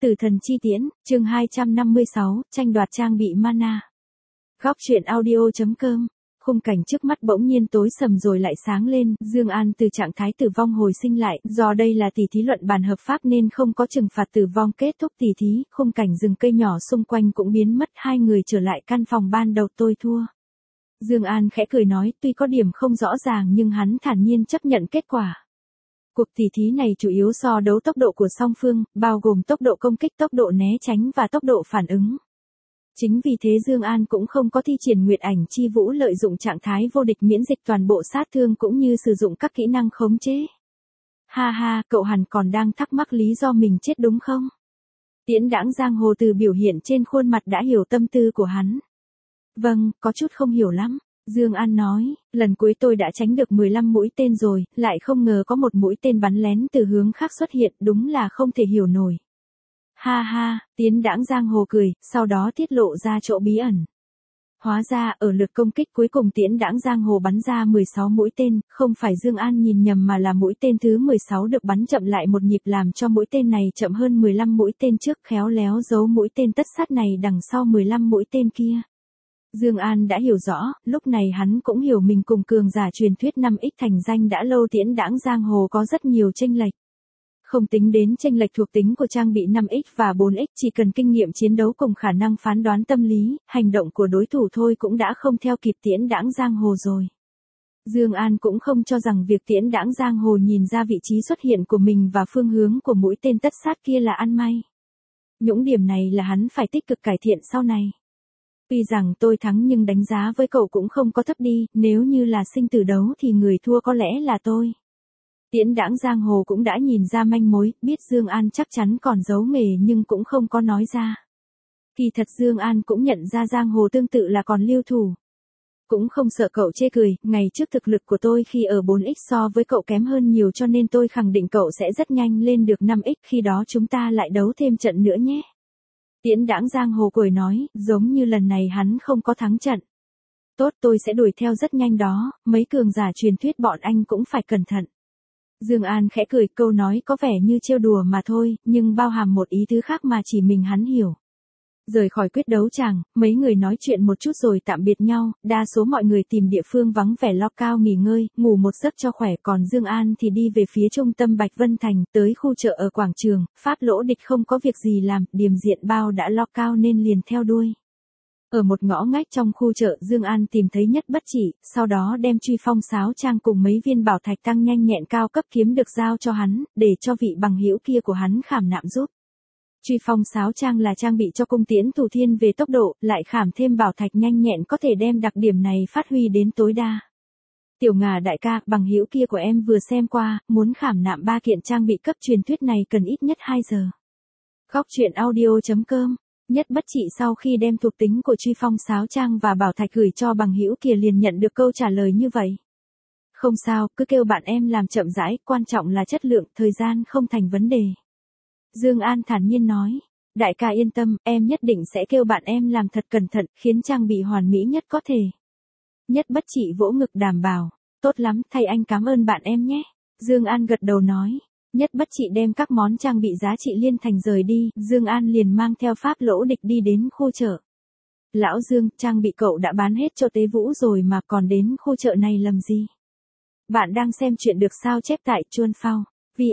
Tử thần chi tiễn, chương 256, tranh đoạt trang bị mana. Góc truyện audio.com. Khung cảnh trước mắt bỗng nhiên tối sầm rồi lại sáng lên, Dương An từ trạng thái tử vong hồi sinh lại, do đây là tỷ thí luận bàn hợp pháp nên không có trừng phạt tử vong kết thúc tỷ thí, khung cảnh rừng cây nhỏ xung quanh cũng biến mất, hai người trở lại căn phòng ban đầu tôi thua. Dương An khẽ cười nói, tuy có điểm không rõ ràng nhưng hắn thản nhiên chấp nhận kết quả. Cuộc tỷ thí này chủ yếu so đấu tốc độ của song phương, bao gồm tốc độ công kích, tốc độ né tránh và tốc độ phản ứng. Chính vì thế Dương An cũng không có thi triển Nguyệt Ảnh Chi Vũ lợi dụng trạng thái vô địch miễn dịch toàn bộ sát thương cũng như sử dụng các kỹ năng khống chế. Ha ha, cậu hẳn còn đang thắc mắc lý do mình chết đúng không? Tiễn Đãng giang hồ từ biểu hiện trên khuôn mặt đã hiểu tâm tư của hắn. Vâng, có chút không hiểu lắm. Dương An nói, lần cuối tôi đã tránh được 15 mũi tên rồi, lại không ngờ có một mũi tên bắn lén từ hướng khác xuất hiện, đúng là không thể hiểu nổi. Ha ha, Tiễn Đãng giang hồ cười, sau đó tiết lộ ra chỗ bí ẩn. Hóa ra, ở lượt công kích cuối cùng Tiễn Đãng giang hồ bắn ra 16 mũi tên, không phải Dương An nhìn nhầm mà là mũi tên thứ 16 được bắn chậm lại một nhịp làm cho mũi tên này chậm hơn 15 mũi tên trước, khéo léo giấu mũi tên tất sát này đằng sau 15 mũi tên kia. Dương An đã hiểu rõ, lúc này hắn cũng hiểu mình cùng cường giả truyền thuyết 5X thành danh đã lâu Tiễn Đãng giang hồ có rất nhiều chênh lệch. Không tính đến chênh lệch thuộc tính của trang bị 5X và 4X, chỉ cần kinh nghiệm chiến đấu cùng khả năng phán đoán tâm lý, hành động của đối thủ thôi cũng đã không theo kịp Tiễn Đãng giang hồ rồi. Dương An cũng không cho rằng việc Tiễn Đãng giang hồ nhìn ra vị trí xuất hiện của mình và phương hướng của mũi tên tất sát kia là ăn may. Những điểm này là hắn phải tích cực cải thiện sau này. Tuy rằng tôi thắng nhưng đánh giá với cậu cũng không có thấp đi, nếu như là sinh tử đấu thì người thua có lẽ là tôi. Tiễn Đãng giang hồ cũng đã nhìn ra manh mối, biết Dương An chắc chắn còn giấu nghề nhưng cũng không có nói ra. Kỳ thật Dương An cũng nhận ra giang hồ tương tự là còn lưu thủ. Cũng không sợ cậu chê cười, ngày trước thực lực của tôi khi ở 4X so với cậu kém hơn nhiều cho nên tôi khẳng định cậu sẽ rất nhanh lên được 5X, khi đó chúng ta lại đấu thêm trận nữa nhé. Tiễn Đãng giang hồ cười nói, giống như lần này hắn không có thắng trận. Tốt, tôi sẽ đuổi theo rất nhanh đó, mấy cường giả truyền thuyết bọn anh cũng phải cẩn thận. Dương An khẽ cười, câu nói có vẻ như trêu đùa mà thôi, nhưng bao hàm một ý tứ khác mà chỉ mình hắn hiểu. Rời khỏi quyết đấu tràng, mấy người nói chuyện một chút rồi tạm biệt nhau, đa số mọi người tìm địa phương vắng vẻ lo cao nghỉ ngơi, ngủ một giấc cho khỏe, còn Dương An thì đi về phía trung tâm Bạch Vân Thành, tới khu chợ ở quảng trường, Pháp Lỗ Địch không có việc gì làm, Điềm Diện Bao đã lo cao nên liền theo đuôi. Ở một ngõ ngách trong khu chợ Dương An tìm thấy Nhất Bất Chỉ, sau đó đem Truy Phong Sáo Trang cùng mấy viên bảo thạch tăng nhanh nhẹn cao cấp kiếm được giao cho hắn, để cho vị bằng hữu kia của hắn khảm nạm giúp. Truy Phong Sáo Trang là trang bị cho cung tiễn thủ thiên về tốc độ, lại khảm thêm bảo thạch nhanh nhẹn có thể đem đặc điểm này phát huy đến tối đa. Tiểu Ngà đại ca, bằng hữu kia của em vừa xem qua, muốn khảm nạm 3 kiện trang bị cấp truyền thuyết này cần ít nhất 2 giờ. Góc truyện audio.com. Nhất Bất Chỉ sau khi đem thuộc tính của Truy Phong Sáo Trang và bảo thạch gửi cho bằng hữu kia liền nhận được câu trả lời như vậy. Không sao, cứ kêu bạn em làm chậm rãi, quan trọng là chất lượng, thời gian không thành vấn đề. Dương An thản nhiên nói, đại ca yên tâm, em nhất định sẽ kêu bạn em làm thật cẩn thận, khiến trang bị hoàn mỹ nhất có thể. Nhất Bất Chỉ vỗ ngực đảm bảo, tốt lắm, thầy anh cảm ơn bạn em nhé. Dương An gật đầu nói. Nhất Bất Chỉ đem các món trang bị giá trị liên thành rời đi, Dương An liền mang theo Pháp Lỗ Địch đi đến khu chợ. Lão Dương, trang bị cậu đã bán hết cho Tế Vũ rồi mà còn đến khu chợ này làm gì? Bạn đang xem chuyện được sao chép tại Chuan Phao,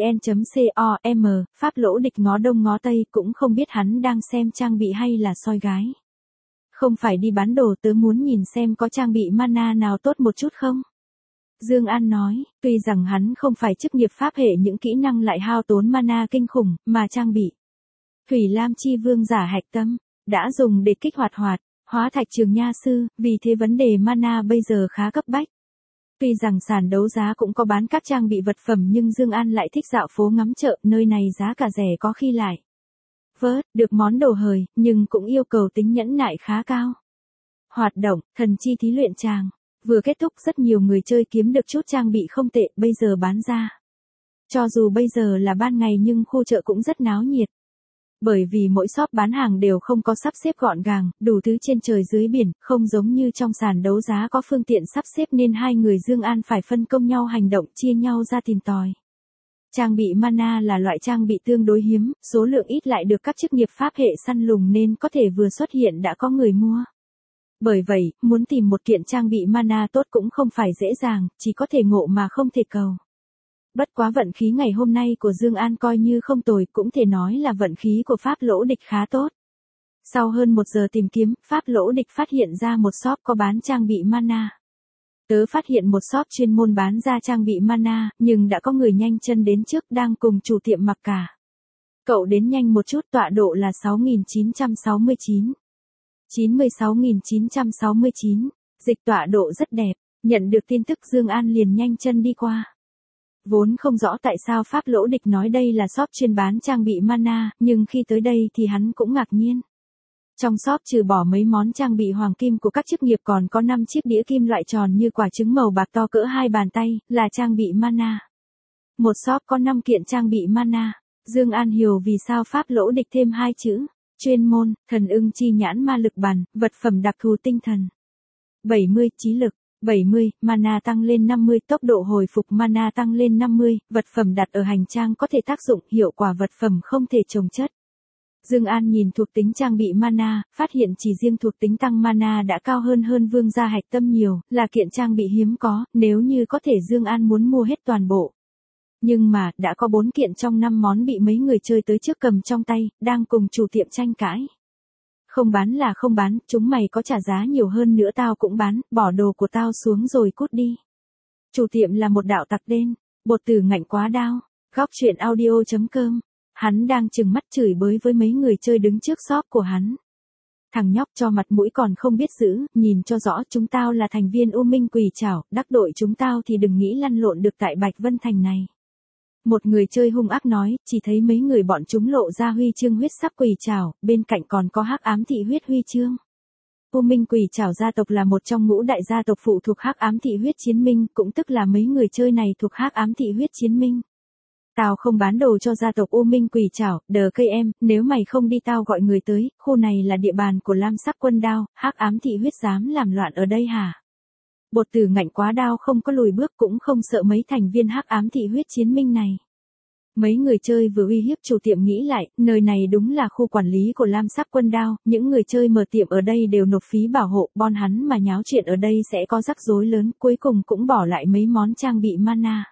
vn.com, Pháp Lỗ Địch ngó đông ngó tây cũng không biết hắn đang xem trang bị hay là soi gái. Không phải đi bán đồ, tớ muốn nhìn xem có trang bị mana nào tốt một chút không? Dương An nói, tuy rằng hắn không phải chức nghiệp pháp hệ những kỹ năng lại hao tốn mana kinh khủng, mà trang bị Thủy Lam Chi Vương giả hạch tâm, đã dùng để kích hoạt hóa thạch Trường Nha Sư, vì thế vấn đề mana bây giờ khá cấp bách. Tuy rằng sàn đấu giá cũng có bán các trang bị vật phẩm nhưng Dương An lại thích dạo phố ngắm chợ, nơi này giá cả rẻ có khi lại vớt được món đồ hời, nhưng cũng yêu cầu tính nhẫn nại khá cao. Hoạt động, thần chi thí luyện tràng. Vừa kết thúc rất nhiều người chơi kiếm được chút trang bị không tệ, bây giờ bán ra. Cho dù bây giờ là ban ngày nhưng khu chợ cũng rất náo nhiệt. Bởi vì mỗi shop bán hàng đều không có sắp xếp gọn gàng, đủ thứ trên trời dưới biển, không giống như trong sàn đấu giá có phương tiện sắp xếp nên hai người Dương An phải phân công nhau hành động, chia nhau ra tìm tòi. Trang bị mana là loại trang bị tương đối hiếm, số lượng ít lại được các chức nghiệp pháp hệ săn lùng nên có thể vừa xuất hiện đã có người mua. Bởi vậy, muốn tìm một kiện trang bị mana tốt cũng không phải dễ dàng, chỉ có thể ngộ mà không thể cầu. Bất quá vận khí ngày hôm nay của Dương An coi như không tồi, cũng thể nói là vận khí của Pháp Lỗ Địch khá tốt. Sau hơn 1 giờ tìm kiếm, Pháp Lỗ Địch phát hiện ra một shop có bán trang bị mana. Tớ phát hiện một shop chuyên môn bán ra trang bị mana, nhưng đã có người nhanh chân đến trước đang cùng chủ tiệm mặc cả. Cậu đến nhanh một chút, tọa độ là 6969. 96.969, dịch tọa độ rất đẹp, nhận được tin tức Dương An liền nhanh chân đi qua. Vốn không rõ tại sao Pháp Lỗ Địch nói đây là shop chuyên bán trang bị mana, nhưng khi tới đây thì hắn cũng ngạc nhiên. Trong shop trừ bỏ mấy món trang bị hoàng kim của các chức nghiệp còn có 5 chiếc đĩa kim loại tròn như quả trứng màu bạc to cỡ 2 bàn tay, là trang bị mana. Một shop có 5 kiện trang bị mana. Dương An hiểu vì sao Pháp Lỗ Địch thêm 2 chữ. Chuyên môn, thần ưng chi nhãn ma lực bàn, vật phẩm đặc thù tinh thần. 70, trí lực. 70, mana tăng lên 50, tốc độ hồi phục mana tăng lên 50, vật phẩm đặt ở hành trang có thể tác dụng, hiệu quả vật phẩm không thể chồng chất. Dương An nhìn thuộc tính trang bị mana, phát hiện chỉ riêng thuộc tính tăng mana đã cao hơn vương gia hạch tâm nhiều, là kiện trang bị hiếm có, nếu như có thể Dương An muốn mua hết toàn bộ. Nhưng mà, đã có 4 kiện trong 5 món bị mấy người chơi tới trước cầm trong tay, đang cùng chủ tiệm tranh cãi. Không bán là không bán, chúng mày có trả giá nhiều hơn nữa tao cũng bán, bỏ đồ của tao xuống rồi cút đi. Chủ tiệm là một đạo tặc đen, bột tử ngạnh quá đao. Góc truyện audio.com. Hắn đang trừng mắt chửi bới với mấy người chơi đứng trước shop của hắn. Thằng nhóc cho mặt mũi còn không biết giữ, nhìn cho rõ chúng tao là thành viên U Minh Quỷ Trảo, đắc đội chúng tao thì đừng nghĩ lăn lộn được tại Bạch Vân Thành này. Một người chơi hung ác nói, chỉ thấy mấy người bọn chúng lộ ra huy chương huyết sắc quỷ trảo, bên cạnh còn có hắc ám thị huyết huy chương. U Minh Quỷ Trảo gia tộc là một trong ngũ đại gia tộc phụ thuộc hắc ám thị huyết chiến minh, cũng tức là mấy người chơi này thuộc hắc ám thị huyết chiến minh. Tao không bán đồ cho gia tộc U Minh Quỷ Trảo, đờ cây em, nếu mày không đi tao gọi người tới, khu này là địa bàn của Lam Sắc Quân Đao, hắc ám thị huyết dám làm loạn ở đây hả? Bột tử ngạnh quá đao không có lùi bước cũng không sợ mấy thành viên hắc ám thị huyết chiến minh này. Mấy người chơi vừa uy hiếp chủ tiệm nghĩ lại, nơi này đúng là khu quản lý của Lam Sắc Quân Đao, những người chơi mở tiệm ở đây đều nộp phí bảo hộ, bon hắn mà nháo chuyện ở đây sẽ có rắc rối lớn, cuối cùng cũng bỏ lại mấy món trang bị mana.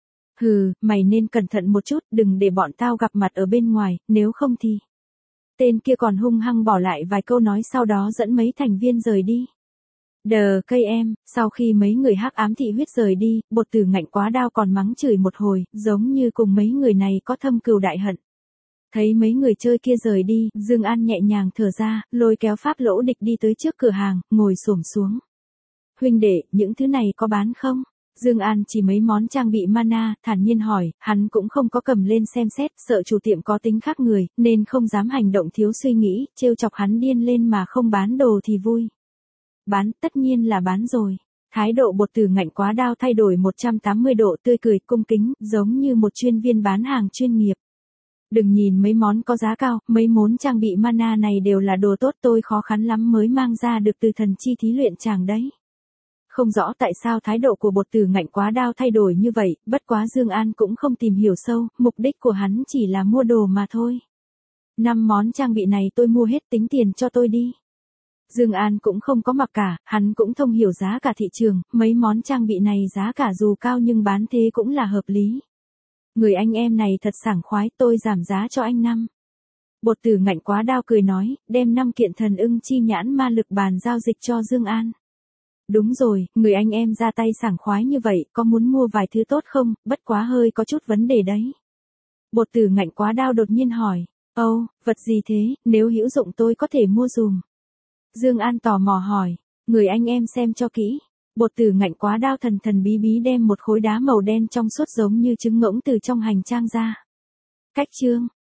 Hừ, mày nên cẩn thận một chút, đừng để bọn tao gặp mặt ở bên ngoài, nếu không thì... Tên kia còn hung hăng bỏ lại vài câu nói sau đó dẫn mấy thành viên rời đi. Đờ cây em, sau khi mấy người hắc ám thị huyết rời đi, bột tử ngạnh quá đao còn mắng chửi một hồi, giống như cùng mấy người này có thâm cừu đại hận. Thấy mấy người chơi kia rời đi, Dương An nhẹ nhàng thở ra, lôi kéo Pháp Lỗ Địch đi tới trước cửa hàng, ngồi xổm xuống. Huynh đệ, những thứ này có bán không? Dương An chỉ mấy món trang bị mana, thản nhiên hỏi, hắn cũng không có cầm lên xem xét, sợ chủ tiệm có tính khác người, nên không dám hành động thiếu suy nghĩ, trêu chọc hắn điên lên mà không bán đồ thì vui. Bán, tất nhiên là bán rồi. Thái độ bột tử ngạnh quá đao thay đổi 180 độ, tươi cười cung kính, giống như một chuyên viên bán hàng chuyên nghiệp. Đừng nhìn mấy món có giá cao, mấy món trang bị mana này đều là đồ tốt, tôi khó khăn lắm mới mang ra được từ thần chi thí luyện tràng đấy. Không rõ tại sao thái độ của bột tử ngạnh quá đao thay đổi như vậy, bất quá Dương An cũng không tìm hiểu sâu, mục đích của hắn chỉ là mua đồ mà thôi. 5 món trang bị này tôi mua hết, tính tiền cho tôi đi. Dương An cũng không có mặc cả, hắn cũng thông hiểu giá cả thị trường, mấy món trang bị này giá cả dù cao nhưng bán thế cũng là hợp lý. Người anh em này thật sảng khoái, tôi giảm giá cho anh 5. Bột tử ngạnh quá đao cười nói, đem 5 kiện thần ưng chi nhãn ma lực bàn giao dịch cho Dương An. Đúng rồi, người anh em ra tay sảng khoái như vậy, có muốn mua vài thứ tốt không, bất quá hơi có chút vấn đề đấy. Bột tử ngạnh quá đao đột nhiên hỏi, vật gì thế, nếu hữu dụng tôi có thể mua dùm. Dương An tò mò hỏi, người anh em xem cho kỹ. Bột tử ngạnh quá đao thần thần bí bí đem một khối đá màu đen trong suốt giống như trứng ngỗng từ trong hành trang ra. Cách chương,